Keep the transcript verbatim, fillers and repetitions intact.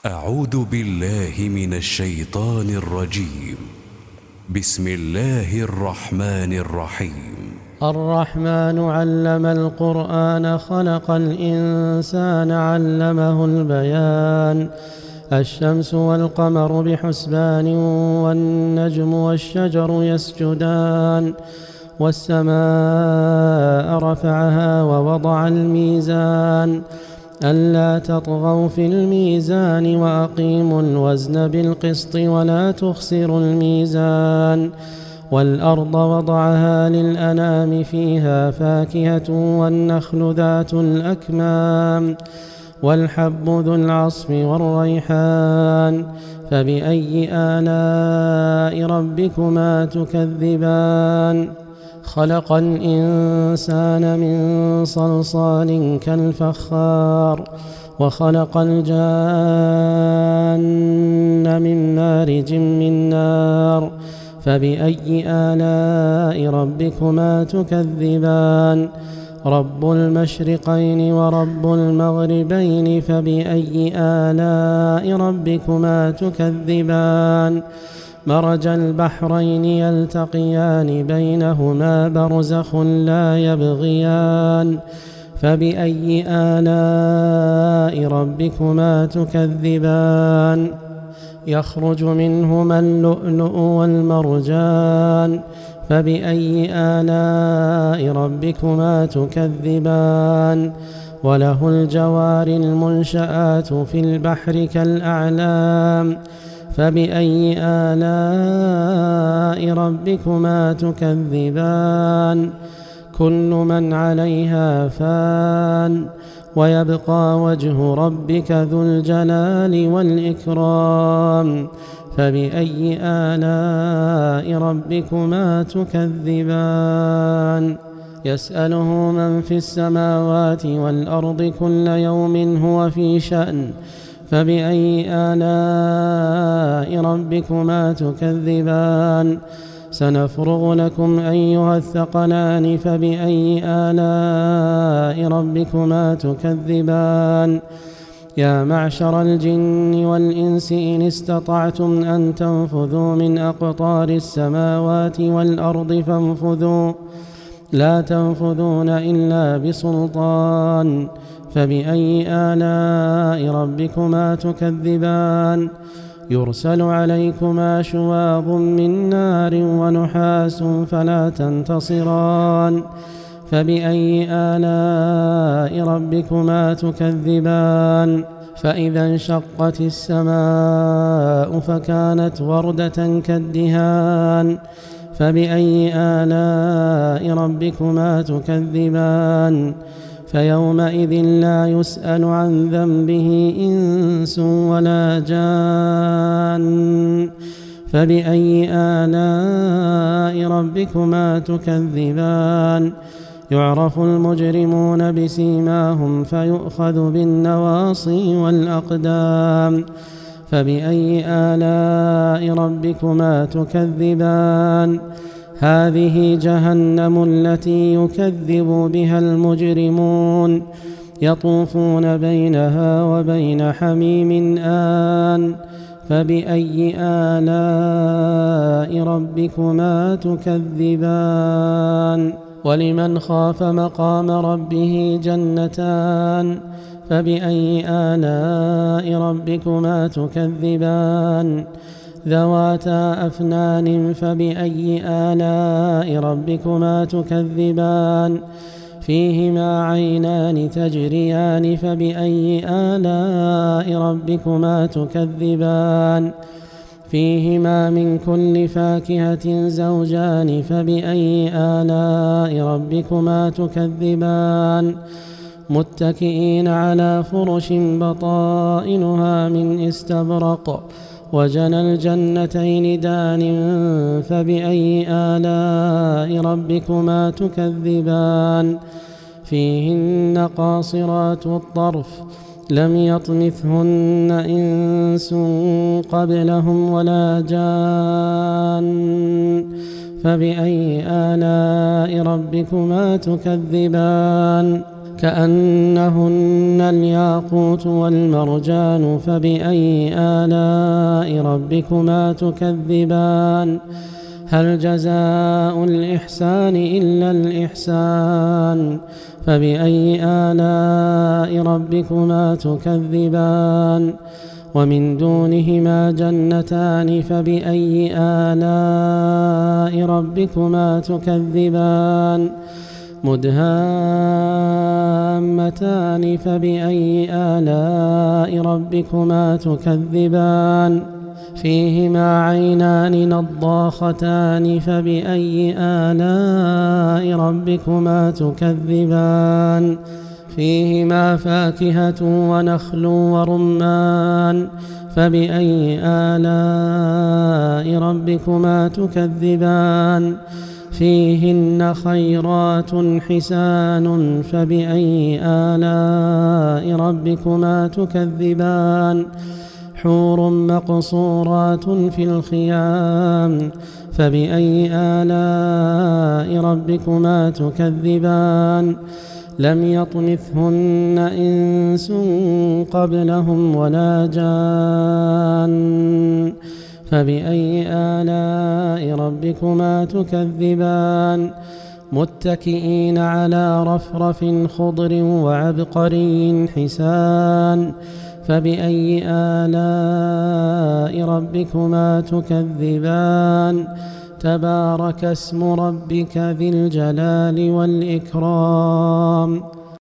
أعوذ بالله من الشيطان الرجيم. بسم الله الرحمن الرحيم. الرحمن علم القرآن خلق الإنسان علمه البيان. الشمس والقمر بحسبان والنجم والشجر يسجدان والسماء رفعها ووضع الميزان ألا تطغوا في الميزان وأقيموا الوزن بالقسط ولا تخسروا الميزان والأرض وضعها للأنام فيها فاكهة والنخل ذات الأكمام والحب ذو العصف والريحان فبأي آلاء ربكما تكذبان. خلق الإنسان من صلصال كالفخار وخلق الجان من مارج من نار فبأي آلاء ربكما تكذبان. رب المشرقين ورب المغربين فبأي آلاء ربكما تكذبان. مرج البحرين يلتقيان بينهما برزخ لا يبغيان فبأي آلاء ربكما تكذبان. يخرج منهما اللؤلؤ والمرجان فبأي آلاء ربكما تكذبان. وله الجوار المنشآت في البحر كالأعلام فبأي آلاء ربكما تكذبان. كل من عليها فان ويبقى وجه ربك ذو الجلال والإكرام فبأي آلاء ربكما تكذبان. يسأله من في السماوات والأرض كل يوم هو في شأن فبأي آلاء ربكما تكذبان. سنفرغ لكم أيها الثقلان فبأي آلاء ربكما تكذبان. يا معشر الجن والإنس إن استطعتم أن تنفذوا من أقطار السماوات والأرض فانفذوا لا تنفذون إلا بسلطان فبأي آلاء ربكما تكذبان. يرسل عليكما شواظ من نار ونحاس فلا تنتصران فبأي آلاء ربكما تكذبان. فإذا انشقت السماء فكانت وردة كالدهان فبأي آلاء ربكما تكذبان. فيومئذ لا يسأل عن ذنبه إنس ولا جان فبأي آلاء ربكما تكذبان. يعرف المجرمون بسيماهم فيؤخذ بالنواصي والأقدام فبأي آلاء ربكما تكذبان. هذه جهنم التي يكذب بها المجرمون يطوفون بينها وبين حميم آن فبأي آلاء ربكما تكذبان. ولمن خاف مقام ربه جنتان فبأي آلاء ربكما تكذبان. ذواتا أفنان فبأي آلاء ربكما تكذبان. فيهما عينان تجريان فبأي آلاء ربكما تكذبان. فيهما من كل فاكهة زوجان فبأي آلاء ربكما تكذبان. متكئين على فرش بطائنها من استبرق وجنى الجنتين دان فبأي آلاء ربكما تكذبان. فيهن قاصرات الطرف لم يطمثهن إنس قبلهم ولا جان فبأي آلاء ربكما تكذبان. كأنهن الياقوت والمرجان فبأي آلاء ربكما تكذبان هل جزاء الإحسان إلا الإحسان فبأي آلاء ربكما تكذبان ومن دونهما جنتان فبأي آلاء ربكما تكذبان مدهامتان فبأي آلاء ربكما تكذبان فيهما عينان نضاختان فبأي آلاء ربكما تكذبان فيهما فاكهة ونخل ورمان فبأي آلاء ربكما تكذبان فيهن خيرات حسان فبأي آلاء ربكما تكذبان حور مقصورات في الخيام فبأي آلاء ربكما تكذبان لم يطمثهن إنس قبلهم ولا جان فبأي آلاء ربكما تكذبان متكئين على رفرف خضر وعبقري حسان فبأي آلاء ربكما تكذبان تبارك اسم ربك ذي الجلال والإكرام